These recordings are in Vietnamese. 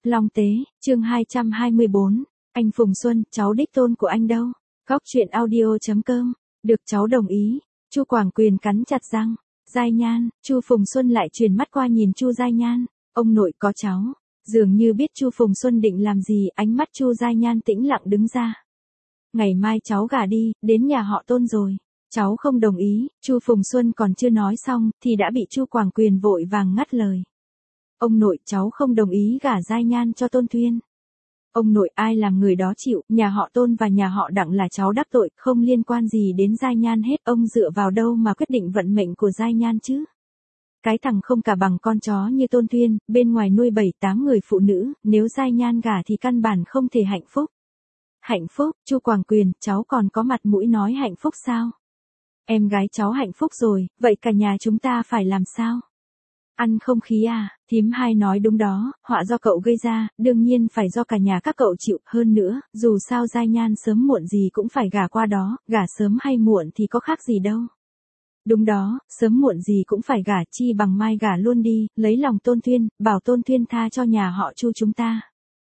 Long Tế, chương 224, anh Phùng Xuân, cháu đích tôn của anh đâu? Góc chuyện audio.com, được cháu đồng ý. Chu Quảng Quyền cắn chặt răng. Giai Nhan, Chu Phùng Xuân lại chuyển mắt qua nhìn Chu Giai Nhan, ông nội có cháu. Dường như biết Chu Phùng Xuân định làm gì, ánh mắt Chu Giai Nhan tĩnh lặng đứng ra. Ngày mai cháu gả đi, đến nhà họ Tôn rồi. Cháu không đồng ý. Chu Phùng Xuân còn chưa nói xong, thì đã bị Chu Quảng Quyền vội vàng ngắt lời. Ông nội, cháu không đồng ý gả Giai Nhan cho Tôn Thuyên. Ông nội, ai làm người đó chịu, nhà họ Tôn và nhà họ Đặng là cháu đắc tội, không liên quan gì đến Giai Nhan hết, ông dựa vào đâu mà quyết định vận mệnh của Giai Nhan chứ? Cái thằng không cả bằng con chó như Tôn Thuyên, bên ngoài nuôi 7-8 người phụ nữ, nếu Giai Nhan gả thì căn bản không thể hạnh phúc. Hạnh phúc? Chu Quảng Quyền, cháu còn có mặt mũi nói hạnh phúc sao? Em gái cháu hạnh phúc rồi, vậy cả nhà chúng ta phải làm sao? Ăn không khí à? Thím Hai nói đúng đó, họa do cậu gây ra, đương nhiên phải do cả nhà các cậu chịu. Hơn nữa, dù sao Giai Nhan sớm muộn gì cũng phải gả qua đó, gả sớm hay muộn thì có khác gì đâu. Đúng đó, sớm muộn gì cũng phải gả, chi bằng mai gả luôn đi, lấy lòng Tôn Thuyên, bảo Tôn Thuyên tha cho nhà họ Chu chúng ta.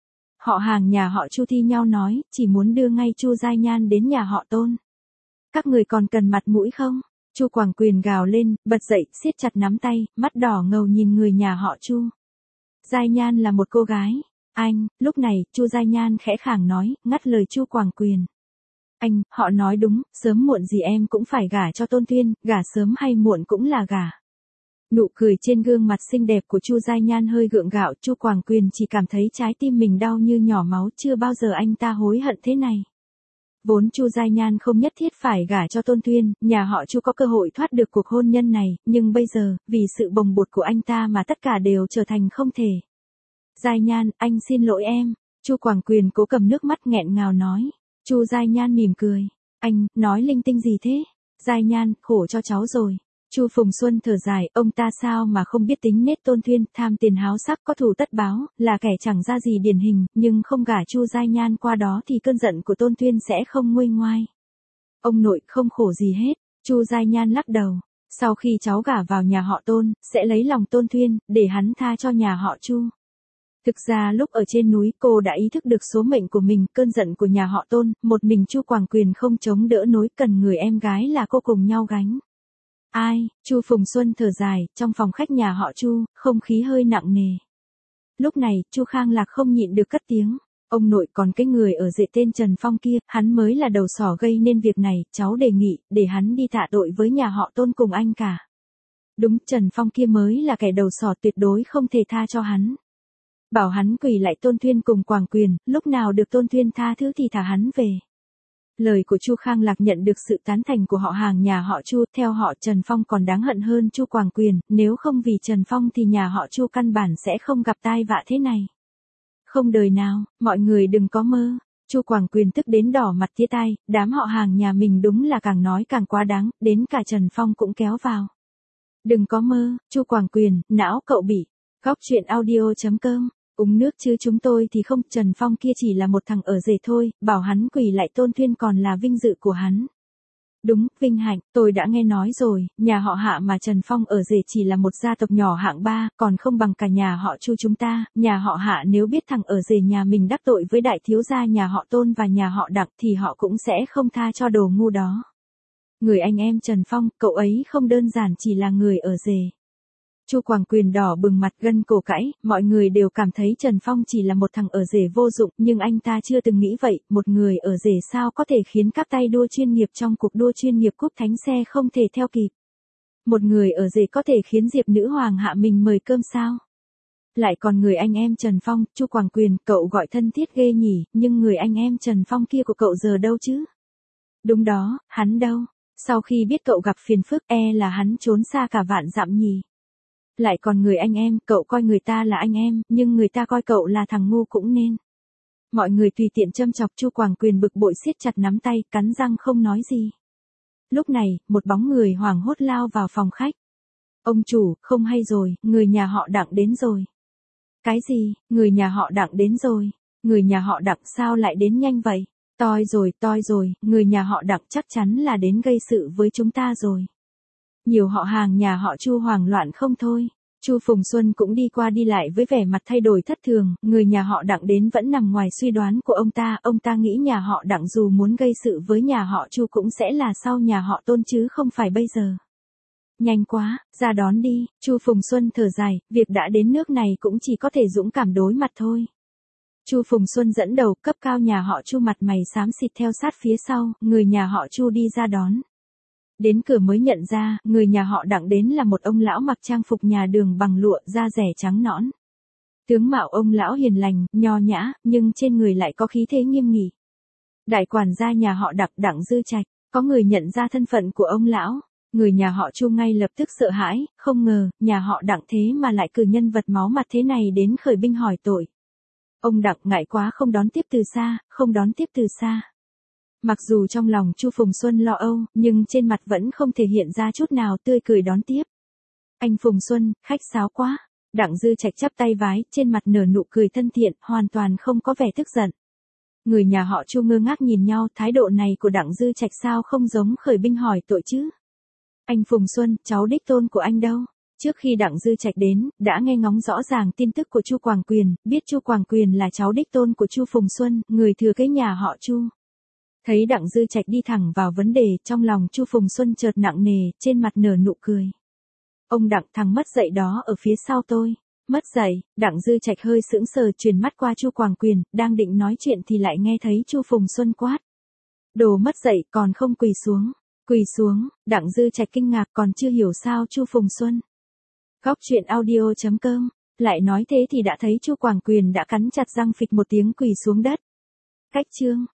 Họ hàng nhà họ Chu thi nhau nói, chỉ muốn đưa ngay Chu Giai Nhan đến nhà họ Tôn. Các người còn cần mặt mũi không? Chu Quảng Quyền gào lên, bật dậy, siết chặt nắm tay, mắt đỏ ngầu nhìn người nhà họ Chu. Giai Nhan là một cô gái. Anh, lúc này, Chu Giai Nhan khẽ khàng nói, ngắt lời Chu Quảng Quyền. Anh, họ nói đúng, sớm muộn gì em cũng phải gả cho Tôn Thuyên, gả sớm hay muộn cũng là gả. Nụ cười trên gương mặt xinh đẹp của Chu Giai Nhan hơi gượng gạo, Chu Quảng Quyền chỉ cảm thấy trái tim mình đau như nhỏ máu, chưa bao giờ anh ta hối hận thế này. Vốn Chu Giai Nhan không nhất thiết phải gả cho Tôn Thuyên, nhà họ Chu có cơ hội thoát được cuộc hôn nhân này, nhưng bây giờ, vì sự bồng bột của anh ta mà tất cả đều trở thành không thể. Giai Nhan, anh xin lỗi em. Chu Quảng Quyền cố cầm nước mắt nghẹn ngào nói. Chu Giai Nhan mỉm cười. Anh, nói linh tinh gì thế? Giai Nhan, khổ cho cháu rồi. Chu Phùng Xuân thở dài, ông ta sao mà không biết tính nết Tôn Thuyên, tham tiền háo sắc, có thù tất báo, là kẻ chẳng ra gì điển hình, nhưng không gả Chu Giai Nhan qua đó thì cơn giận của Tôn Thuyên sẽ không nguôi ngoai. Ông nội không khổ gì hết. Chu Giai Nhan lắc đầu. Sau khi cháu gả vào nhà họ Tôn, sẽ lấy lòng Tôn Thuyên, để hắn tha cho nhà họ Chu. Thực ra lúc ở trên núi, cô đã ý thức được số mệnh của mình, cơn giận của nhà họ Tôn, một mình Chu Quảng Quyền không chống đỡ nổi, cần người em gái là cô cùng nhau gánh. Ai? Chu Phùng Xuân thở dài, trong phòng khách nhà họ Chu, không khí hơi nặng nề. Lúc này, Chu Khang Lạc không nhịn được cất tiếng. Ông nội, còn cái người ở rể tên Trần Phong kia, hắn mới là đầu sỏ gây nên việc này, cháu đề nghị, để hắn đi tạ tội với nhà họ Tôn cùng anh cả. Đúng, Trần Phong kia mới là kẻ đầu sỏ, tuyệt đối không thể tha cho hắn. Bảo hắn quỳ lại Tôn Thuyên cùng Quảng Quyền, lúc nào được Tôn Thuyên tha thứ thì thả hắn về. Lời của Chu Khang Lạc nhận được sự tán thành của họ hàng nhà họ Chu, theo họ Trần Phong còn đáng hận hơn Chu Quảng Quyền, nếu không vì Trần Phong thì nhà họ Chu căn bản sẽ không gặp tai vạ thế này. Không đời nào, mọi người đừng có mơ. Chu Quảng Quyền tức đến đỏ mặt tía tai, đám họ hàng nhà mình đúng là càng nói càng quá đáng, đến cả Trần Phong cũng kéo vào. Đừng có mơ, Chu Quảng Quyền, não cậu bị. Góc chuyện audio.com. Uống nước chứ chúng tôi thì không, Trần Phong kia chỉ là một thằng ở rể thôi, bảo hắn quỳ lại Tôn Thuyên còn là vinh dự của hắn. Đúng, vinh hạnh, tôi đã nghe nói rồi, nhà họ Hạ mà Trần Phong ở rể chỉ là một gia tộc nhỏ hạng 3, còn không bằng cả nhà họ Chu chúng ta, nhà họ Hạ nếu biết thằng ở rể nhà mình đắc tội với đại thiếu gia nhà họ Tôn và nhà họ Đặng thì họ cũng sẽ không tha cho đồ ngu đó. Người anh em Trần Phong, cậu ấy không đơn giản chỉ là người ở rể. Chu Quảng Quyền đỏ bừng mặt gân cổ cãi, mọi người đều cảm thấy Trần Phong chỉ là một thằng ở rể vô dụng, nhưng anh ta chưa từng nghĩ vậy, một người ở rể sao có thể khiến các tay đua chuyên nghiệp trong cuộc đua chuyên nghiệp cúp thánh xe không thể theo kịp. Một người ở rể có thể khiến Diệp nữ hoàng hạ mình mời cơm sao? Lại còn người anh em Trần Phong, Chu Quảng Quyền, cậu gọi thân thiết ghê nhỉ, nhưng người anh em Trần Phong kia của cậu giờ đâu chứ? Đúng đó, hắn đâu? Sau khi biết cậu gặp phiền phức là hắn trốn xa cả vạn dặm nhỉ? Lại còn người anh em, cậu coi người ta là anh em, nhưng người ta coi cậu là thằng ngu cũng nên. Mọi người tùy tiện châm chọc, Chu Quảng Quyền bực bội siết chặt nắm tay, cắn răng không nói gì. Lúc này, một bóng người hoảng hốt lao vào phòng khách. Ông chủ, không hay rồi, người nhà họ Đặng đến rồi. Cái gì, người nhà họ Đặng đến rồi? Người nhà họ Đặng sao lại đến nhanh vậy? Toi rồi, người nhà họ Đặng chắc chắn là đến gây sự với chúng ta rồi. Nhiều họ hàng nhà họ Chu hoảng loạn không thôi. Chu Phùng Xuân cũng đi qua đi lại với vẻ mặt thay đổi thất thường, người nhà họ Đặng đến vẫn nằm ngoài suy đoán của ông ta nghĩ nhà họ Đặng dù muốn gây sự với nhà họ Chu cũng sẽ là sau nhà họ Tôn chứ không phải bây giờ. Nhanh quá, ra đón đi, Chu Phùng Xuân thở dài, việc đã đến nước này cũng chỉ có thể dũng cảm đối mặt thôi. Chu Phùng Xuân dẫn đầu, cấp cao nhà họ Chu mặt mày xám xịt theo sát phía sau, người nhà họ Chu đi ra đón. Đến cửa mới nhận ra, người nhà họ Đặng đến là một ông lão mặc trang phục nhà đường bằng lụa, da dẻ trắng nõn. Tướng mạo ông lão hiền lành, nho nhã, nhưng trên người lại có khí thế nghiêm nghị. Đại quản gia nhà họ Đặng, Đặng Dư Trạch, có người nhận ra thân phận của ông lão. Người nhà họ Chu ngay lập tức sợ hãi, không ngờ, nhà họ Đặng thế mà lại cử nhân vật máu mặt thế này đến khởi binh hỏi tội. Ông Đặng ngại quá không đón tiếp từ xa. Mặc dù trong lòng Chu Phùng Xuân lo âu, nhưng trên mặt vẫn không thể hiện ra chút nào tươi cười đón tiếp. Anh Phùng Xuân, khách sáo quá. Đặng Dư Trạch chắp tay vái, trên mặt nở nụ cười thân thiện, hoàn toàn không có vẻ tức giận. Người nhà họ Chu ngơ ngác nhìn nhau, thái độ này của Đặng Dư Trạch sao không giống khởi binh hỏi tội chứ? Anh Phùng Xuân, cháu đích tôn của anh đâu? Trước khi Đặng Dư Trạch đến, đã nghe ngóng rõ ràng tin tức của Chu Quảng Quyền, biết Chu Quảng Quyền là cháu đích tôn của Chu Phùng Xuân, người thừa kế nhà họ Chu. Thấy Đặng Dư Trạch đi thẳng vào vấn đề, trong lòng Chu Phùng Xuân chợt nặng nề, trên mặt nở nụ cười. Ông Đặng, thằng mất dạy đó ở phía sau tôi. Mất dạy, Đặng Dư Trạch hơi sững sờ, chuyển mắt qua Chu Quảng Quyền, đang định nói chuyện thì lại nghe thấy Chu Phùng Xuân quát. Đồ mất dạy, còn không quỳ xuống. Quỳ xuống, Đặng Dư Trạch kinh ngạc, còn chưa hiểu sao Chu Phùng Xuân. Góc truyện audio.com, lại nói thế thì đã thấy Chu Quảng Quyền đã cắn chặt răng phịch một tiếng quỳ xuống đất. Cách chương